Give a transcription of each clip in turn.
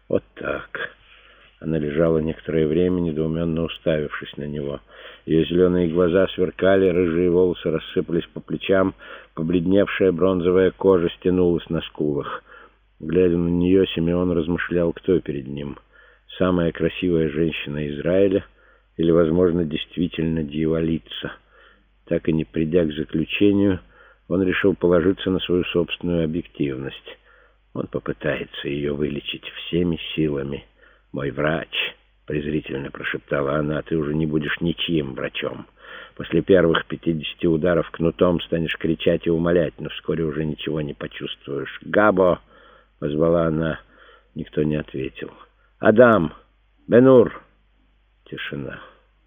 Вот так. Она лежала некоторое время, недоуменно уставившись на него. Ее зеленые глаза сверкали, рыжие волосы рассыпались по плечам, побледневшая бронзовая кожа стянулась на скулах. Глядя на нее, Симеон размышлял, кто перед ним. Самая красивая женщина Израиля или, возможно, действительно дьяволица. Так и не придя к заключению, он решил положиться на свою собственную объективность. Он попытается ее вылечить всеми силами. «Мой врач», — презрительно прошептала она, — «ты уже не будешь ничьим врачом. После первых 50 ударов кнутом станешь кричать и умолять, но вскоре уже ничего не почувствуешь». «Габо!» — позвала она. Никто не ответил. «Адам! Бенур!» Тишина.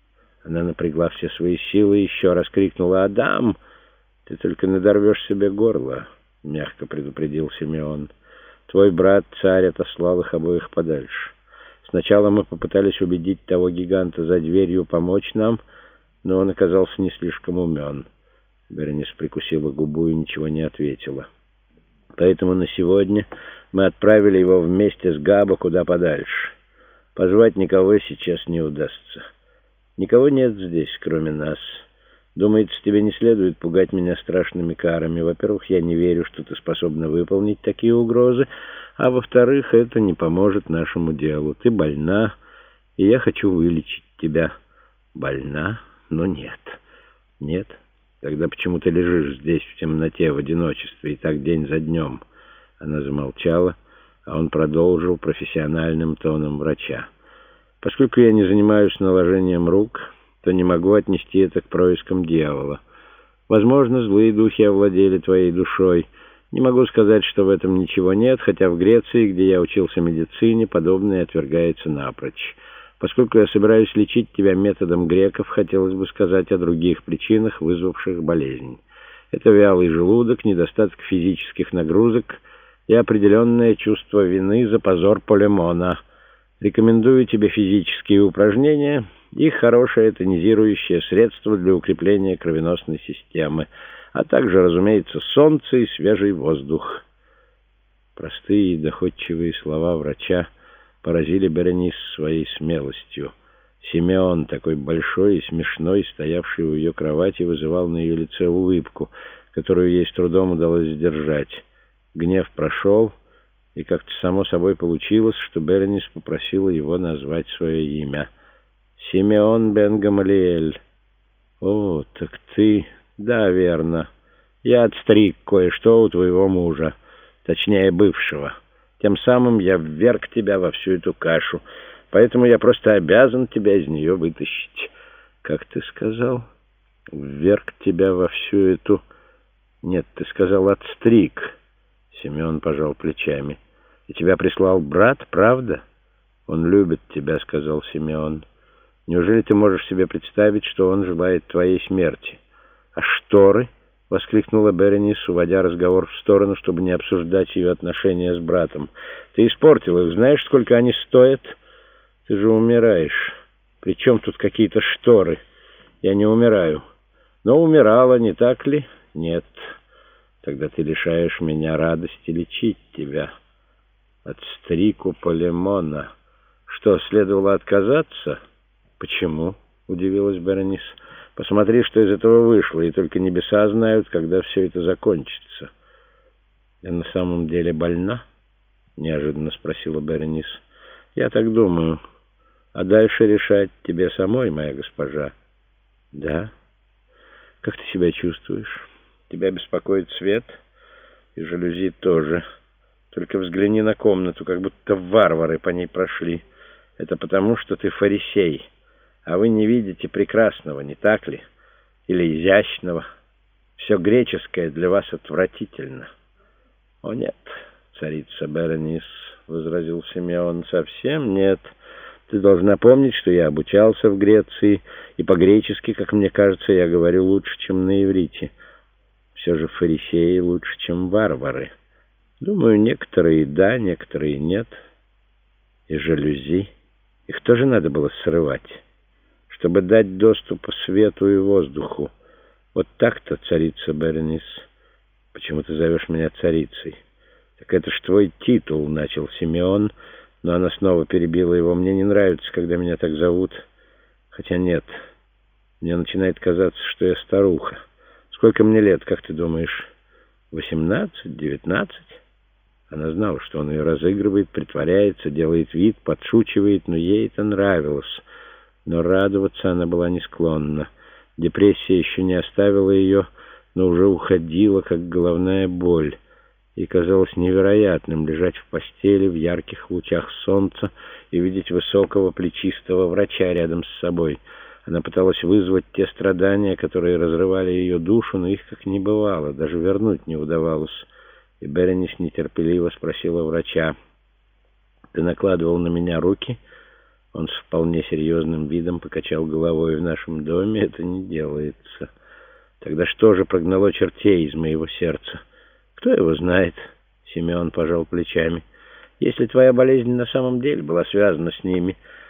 Она напрягла все свои силы и еще раз крикнула: «Адам! Ты только надорвешь себе горло», — мягко предупредил Симеон. «Твой брат, царь, отослал их обоих подальше. Сначала мы попытались убедить того гиганта за дверью помочь нам, но он оказался не слишком умен». Беренис прикусила губу и ничего не ответила. «Поэтому на сегодня мы отправили его вместе с Габо куда подальше. Позвать никого сейчас не удастся. Никого нет здесь, кроме нас. Думается, тебе не следует пугать меня страшными карами. Во-первых, я не верю, что ты способна выполнить такие угрозы, а во-вторых, это не поможет нашему делу. Ты больна, и я хочу вылечить тебя». «Больна? Но нет». «Нет? Тогда почему ты лежишь здесь в темноте, в одиночестве, и так день за днем?» Она замолчала, а он продолжил профессиональным тоном врача. «Поскольку я не занимаюсь наложением рук, то не могу отнести это к проискам дьявола. Возможно, злые духи овладели твоей душой. Не могу сказать, что в этом ничего нет, хотя в Греции, где я учился медицине, подобное отвергается напрочь. Поскольку я собираюсь лечить тебя методом греков, хотелось бы сказать о других причинах, вызвавших болезнь. Это вялый желудок, недостаток физических нагрузок и определенное чувство вины за позор Полемона. Рекомендую тебе физические упражнения и хорошее тонизирующее средство для укрепления кровеносной системы, а также, разумеется, солнце и свежий воздух». Простые и доходчивые слова врача поразили Беренис своей смелостью. Симеон, такой большой и смешной, стоявший у ее кровати, вызывал на ее лице улыбку, которую ей с трудом удалось сдержать. Гнев прошел, и как-то само собой получилось, что Беренис попросила его назвать свое имя. «Симеон бен Гамалиэль». «О, так ты...» «Да, верно. Я отстриг кое-что у твоего мужа, точнее, бывшего. Тем самым я вверг тебя во всю эту кашу, поэтому я просто обязан тебя из нее вытащить». «Как ты сказал? Вверг тебя во всю эту...» «Нет, ты сказал отстриг». Симеон пожал плечами. «И тебя прислал брат, правда?» «Он любит тебя», — сказал Симеон. «Неужели ты можешь себе представить, что он желает твоей смерти?» «А шторы?» — воскликнула Беренис, уводя разговор в сторону, чтобы не обсуждать ее отношения с братом. «Ты испортил их. Знаешь, сколько они стоят? Ты же умираешь. При чем тут какие-то шторы? Я не умираю. Но умирала, не так ли? Нет. Тогда ты лишаешь меня радости лечить тебя. Отстриг у Полемона. Что, следовало отказаться?» «Почему?» — удивилась Беренис. «Посмотри, что из этого вышло, и только небеса знают, когда все это закончится». «Я на самом деле больна?» — неожиданно спросила Беренис. «Я так думаю. А дальше решать тебе самой, моя госпожа». «Да? Как ты себя чувствуешь? Тебя беспокоит свет? И жалюзи тоже. Только взгляни на комнату, как будто варвары по ней прошли. Это потому, что ты фарисей. А вы не видите прекрасного, не так ли? Или изящного? Все греческое для вас отвратительно». «О нет, царица Беренис», — возразил Симеон, — «совсем нет. Ты должна помнить, что я обучался в Греции, и по-гречески, как мне кажется, я говорю лучше, чем на иврите. Все же фарисеи лучше, чем варвары. Думаю, некоторые да, некоторые нет. И жалюзи. Их тоже надо было срывать, чтобы дать доступ свету и воздуху. Вот так-то, царица Беренис». «Почему ты зовешь меня царицей?» «Так это ж твой титул», — начал Симеон, Но она снова перебила его. «Мне не нравится, когда меня так зовут. Хотя нет, мне начинает казаться, что я старуха. Сколько мне лет, как ты думаешь? 18, 19?» Она знала, что он ее разыгрывает, притворяется, делает вид, подшучивает, но ей это нравилось. Но радоваться она была не склонна. Депрессия еще не оставила ее, но уже уходила, как головная боль. И казалось невероятным лежать в постели в ярких лучах солнца и видеть высокого плечистого врача рядом с собой. Она пыталась вызвать те страдания, которые разрывали ее душу, но их как не бывало, даже вернуть не удавалось. И Беренис нетерпеливо спросила врача: «Ты накладывал на меня руки?» Он с вполне серьезным видом покачал головой. «В нашем доме это не делается». «Тогда что же прогнало чертей из моего сердца?» «Кто его знает?» — Симеон пожал плечами. «Если твоя болезнь на самом деле была связана с ними,